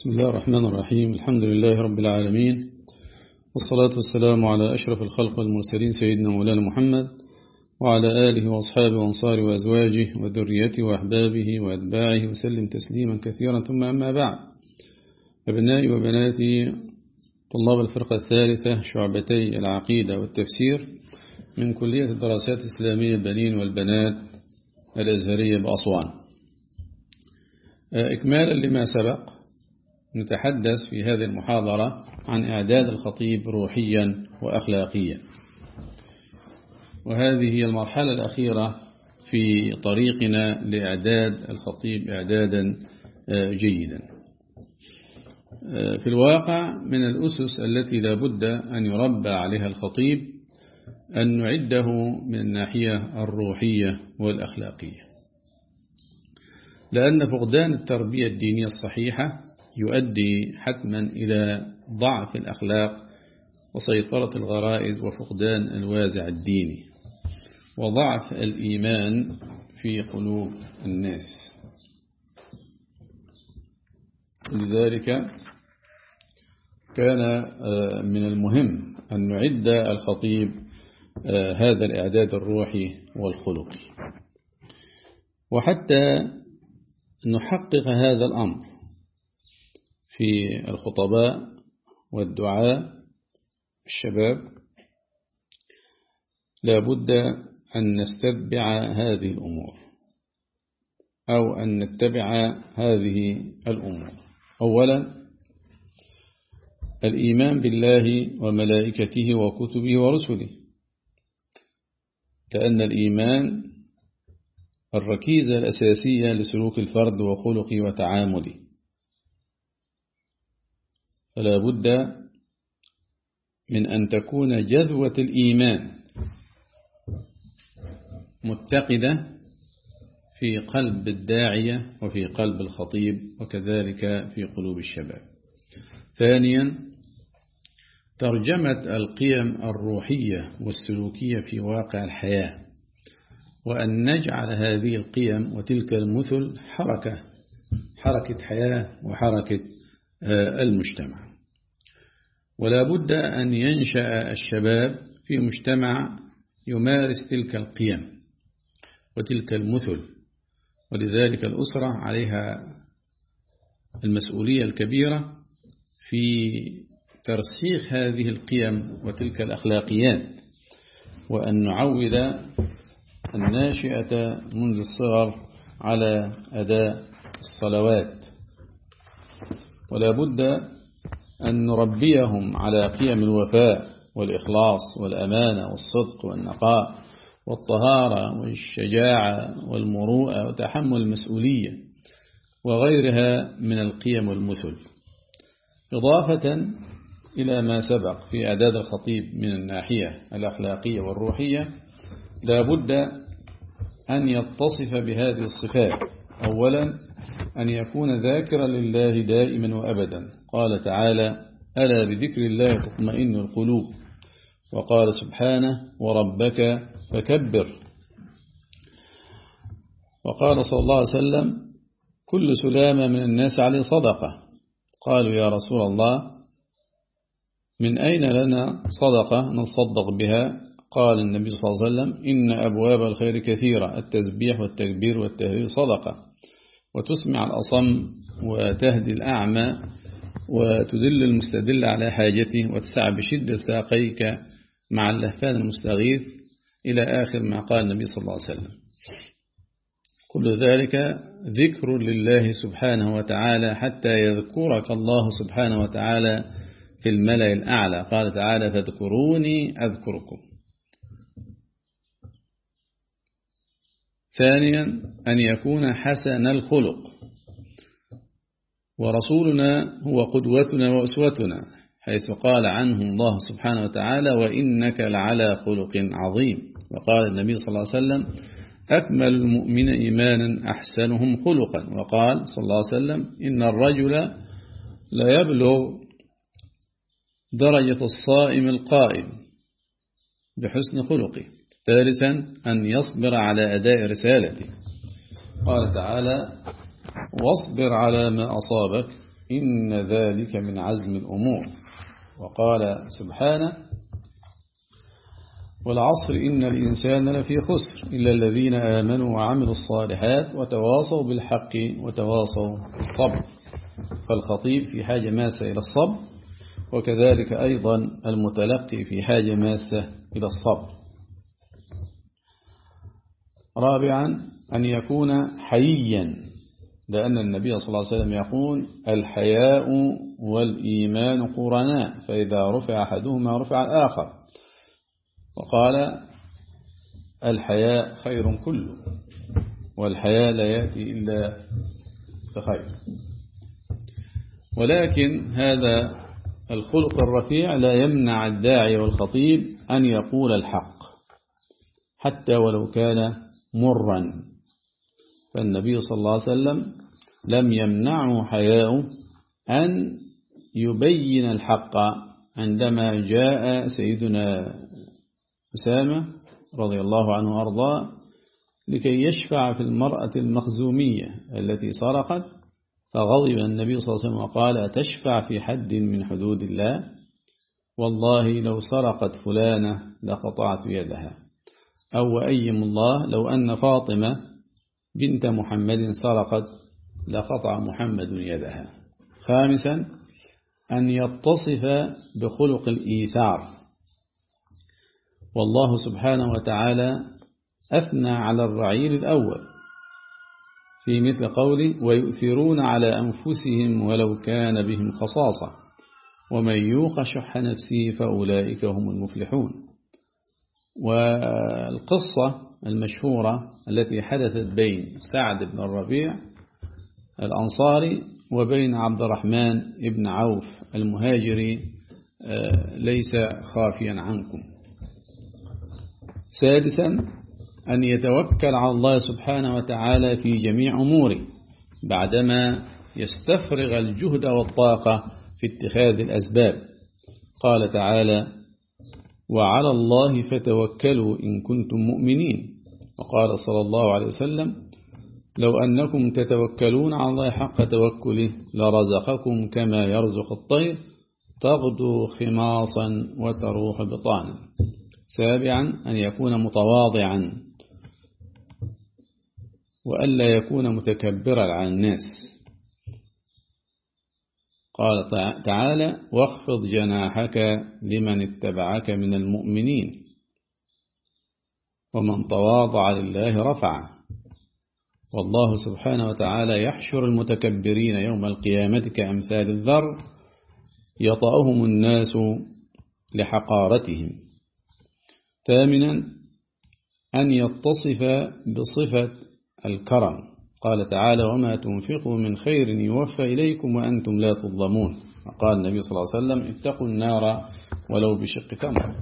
بسم الله الرحمن الرحيم. الحمد لله رب العالمين، والصلاة والسلام على أشرف الخلق والمرسلين سيدنا مولانا محمد وعلى آله وأصحابه وأنصاره وأزواجه وذريته وأحبابه وأتباعه وسلم تسليما كثيرا. ثم أما بعد، أبنائي وبناتي طلاب الفرقة الثالثة شعبتي العقيدة والتفسير من كلية الدراسات الإسلامية البنين والبنات الأزهرية بأسوان، إكمالا لما سبق نتحدث في هذه المحاضرة عن إعداد الخطيب روحيا وأخلاقيا، وهذه هي المرحلة الأخيرة في طريقنا لإعداد الخطيب إعدادا جيدا. في الواقع من الأسس التي لا بد أن يربى عليها الخطيب أن نعده من الناحية الروحية والأخلاقية، لأن فقدان التربية الدينية الصحيحة يؤدي حتما إلى ضعف الأخلاق وسيطرة الغرائز وفقدان الوازع الديني وضعف الإيمان في قلوب الناس. لذلك كان من المهم أن نعد الخطيب هذا الإعداد الروحي والخلقي، وحتى نحقق هذا الأمر في الخطباء والدعاء الشباب لا بد أن نستتبع هذه الأمور أو أن نتبع هذه الأمور. أولا، الإيمان بالله وملائكته وكتبه ورسله، لأن الإيمان الركيزة الأساسية لسلوك الفرد وخلقه وتعامله، فلا بد من أن تكون جذوة الإيمان متقدة في قلب الداعية وفي قلب الخطيب وكذلك في قلوب الشباب. ثانيا، ترجمة القيم الروحية والسلوكية في واقع الحياة، وأن نجعل هذه القيم وتلك المثل حركة حياة وحركة المجتمع. ولا بد أن ينشأ الشباب في مجتمع يمارس تلك القيم وتلك المثل، ولذلك الأسرة عليها المسؤولية الكبيرة في ترسيخ هذه القيم وتلك الأخلاقيات، وأن نعود الناشئة منذ الصغر على أداء الصلوات، ولا بد أن نربيهم على قيم الوفاء والإخلاص والأمانة والصدق والنقاء والطهارة والشجاعة والمروءة وتحمل المسؤولية وغيرها من القيم والمثل، إضافة إلى ما سبق في إعداد الخطيب من الناحية الأخلاقية والروحية. لا بد أن يتصف بهذه الصفات. أولا، أن يكون ذاكرا لله دائما وأبدا، قال تعالى: ألا بذكر الله تطمئن القلوب، وقال سبحانه: وربك فكبر، وقال صلى الله عليه وسلم: كل سلامة من الناس عليه صدقة. قالوا: يا رسول الله، من أين لنا صدقة نصدق بها؟ قال النبي صلى الله عليه وسلم: إن أبواب الخير كثيرة، التسبيح والتكبير والتهليل صدقة، وتسمع الأصم وتهدي الأعمى وتدل المستدل على حاجته وتسعى بشدة ساقيك مع اللهفان المستغيث، إلى آخر ما قال النبي صلى الله عليه وسلم. كل ذلك ذكر لله سبحانه وتعالى حتى يذكرك الله سبحانه وتعالى في الملأ الأعلى. قال تعالى: فاذكروني أذكركم. ثانيا، أن يكون حسن الخلق، ورسولنا هو قدوتنا وأسوتنا، حيث قال عنه الله سبحانه وتعالى: وإنك لعلى خلق عظيم. وقال النبي صلى الله عليه وسلم: أكمل المؤمن إيمانا أحسنهم خلقا. وقال صلى الله عليه وسلم: إن الرجل لا يبلغ درجة الصائم القائم بحسن خلقه. ثالثا، أن يصبر على أداء رسالته. قال تعالى: واصبر على ما أصابك إن ذلك من عزم الأمور. وقال سبحانه والعصر إن الإنسان لفي خسر إلا الذين آمنوا وعملوا الصالحات وتواصوا بالحق وتواصوا بالصبر. فالخطيب في حاجة ماسة إلى الصبر، وكذلك أيضا المتلقي في حاجة ماسة إلى الصبر. رابعا أن يكون حييا، لأن النبي صلى الله عليه وسلم يقول الحياء والإيمان قرناء، فإذا رفع أحدهما رفع الآخر. وقال الحياء خير كله، والحياء لا يأتي إلا بخير. ولكن هذا الخلق الرفيع لا يمنع الداعي والخطيب أن يقول الحق حتى ولو كان مرا. فالنبي صلى الله عليه وسلم لم يمنعه حياء أن يبين الحق عندما جاء سيدنا أسامة رضي الله عنه وأرضاه لكي يشفع في المرأة المخزومية التي سرقت، فغضب النبي صلى الله عليه وسلم وقال أتشفع في حد من حدود الله؟ والله لو سرقت فلانة لقطعت يدها. أو أيم الله لو أن فاطمة بنت محمد سرقت لقطع محمد يدها. خامسا أن يتصف بخلق الإيثار. والله سبحانه وتعالى أثنى على الرعيل الأول في مثل قوله ويؤثرون على أنفسهم ولو كان بهم خصاصة ومن يوق شح نفسه فأولئك هم المفلحون. والقصة المشهورة التي حدثت بين سعد بن الربيع الأنصاري وبين عبد الرحمن بن عوف المهاجري ليس خافيا عنكم. سادسا أن يتوكل على الله سبحانه وتعالى في جميع أموره بعدما يستفرغ الجهد والطاقة في اتخاذ الأسباب. قال تعالى وعلى الله فتوكلوا إن كنتم مؤمنين. وقال صلى الله عليه وسلم لو أنكم تتوكلون على الله حق توكله لرزقكم كما يرزق الطير تغدو خماصا وتروح بطانا. سابعا أن يكون متواضعا وألا يكون متكبرا على الناس. قال تعالى واخفض جناحك لمن اتبعك من المؤمنين ومن تواضع لله رفعه. والله سبحانه وتعالى يحشر المتكبرين يوم القيامة كأمثال الذر يطأهم الناس لحقارتهم. ثامنا أن يتصف بصفة الكرم. قال تعالى وما تنفقوا من خير يوفى إليكم وأنتم لا تظلمون. وقال النبي صلى الله عليه وسلم اتقوا النار ولو بشق تمر.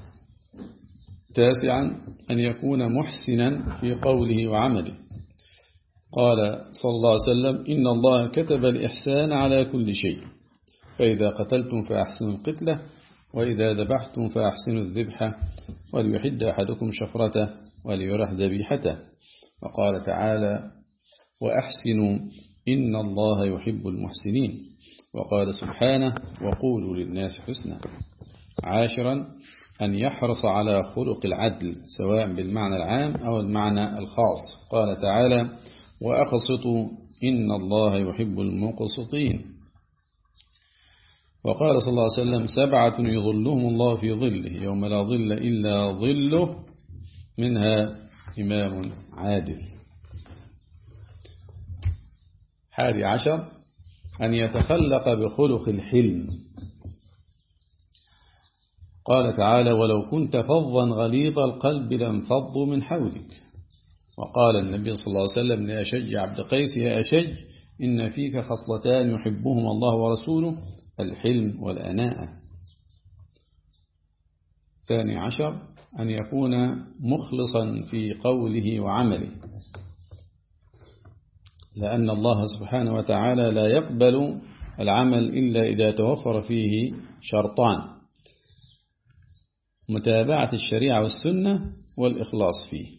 تاسعا أن يكون محسنا في قوله وعمله. قال صلى الله عليه وسلم إن الله كتب الإحسان على كل شيء فإذا قتلتم فأحسنوا القتلة وإذا ذبحتم فأحسنوا الذبحة وليحد أحدكم شفرته وليرح ذبيحته. وقال تعالى وأحسنوا إن الله يحب المحسنين. وقال سبحانه وقولوا للناس حسنا. عاشرا أن يحرص على خلق العدل سواء بالمعنى العام أو المعنى الخاص. قال تعالى وأقسطوا إن الله يحب المقسطين. وقال صلى الله عليه وسلم 7 يظلهم الله في ظله يوم لا ظل إلا ظله منها إمام عادل. 11 أن يتخلق بخلق الحلم. قال تعالى ولو كنت فظا غليظ القلب لانفضوا من حولك. وقال النبي صلى الله عليه وسلم لأشج عبد قيس يا أشج إن فيك خصلتان يحبهما الله ورسوله الحلم والأناءة. 12 أن يكون مخلصا في قوله وعمله، لأن الله سبحانه وتعالى لا يقبل العمل إلا إذا توفر فيه شرطان: متابعة الشريعة والسنة والإخلاص فيه.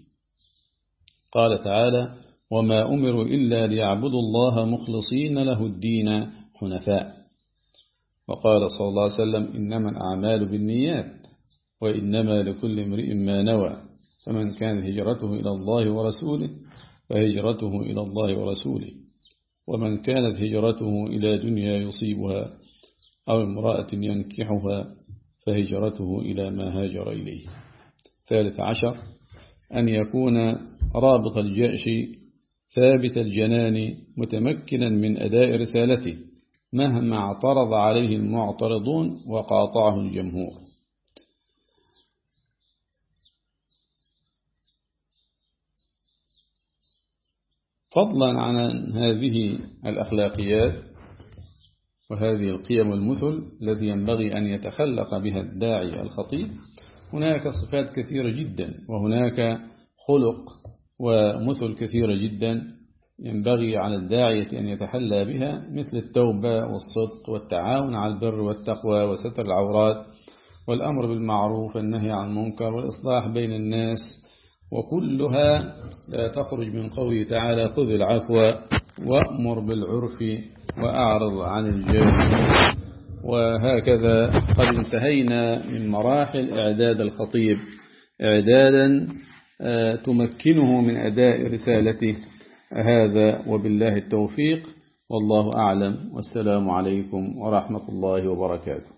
قال تعالى: وما أمروا إلا ليعبدوا الله مخلصين له الدين حنفاء. وقال صلى الله عليه وسلم إنما الأعمال بالنيات وإنما لكل امرئ ما نوى، فمن كانت هجرته إلى الله ورسوله فهجرته إلى الله ورسوله، ومن كانت هجرته إلى دنيا يصيبها أو امرأة ينكحها فهجرته إلى ما هاجر إليه. 13 أن يكون رابط الجأش ثابت الجنان متمكنا من أداء رسالته مهما اعترض عليه المعترضون وقاطعه الجمهور. فضلا عن هذه الأخلاقيات وهذه القيم والمثل التي ينبغي أن يتخلق بها الداعي الخطيب، هناك صفات كثيرة جدا وهناك خلق ومثل كثيرة جدا ينبغي على الداعية أن يتحلى بها، مثل التوبة والصدق والتعاون على البر والتقوى وستر العورات والأمر بالمعروف والنهي عن المنكر والإصلاح بين الناس، وكلها لا تخرج من قوله تعالى خذ العفو وأمر بالعرف وأعرض عن الجاهلين. وهكذا قد انتهينا من مراحل إعداد الخطيب إعدادا تمكنه من أداء رسالته. هذا وبالله التوفيق، والله أعلم، والسلام عليكم ورحمة الله وبركاته.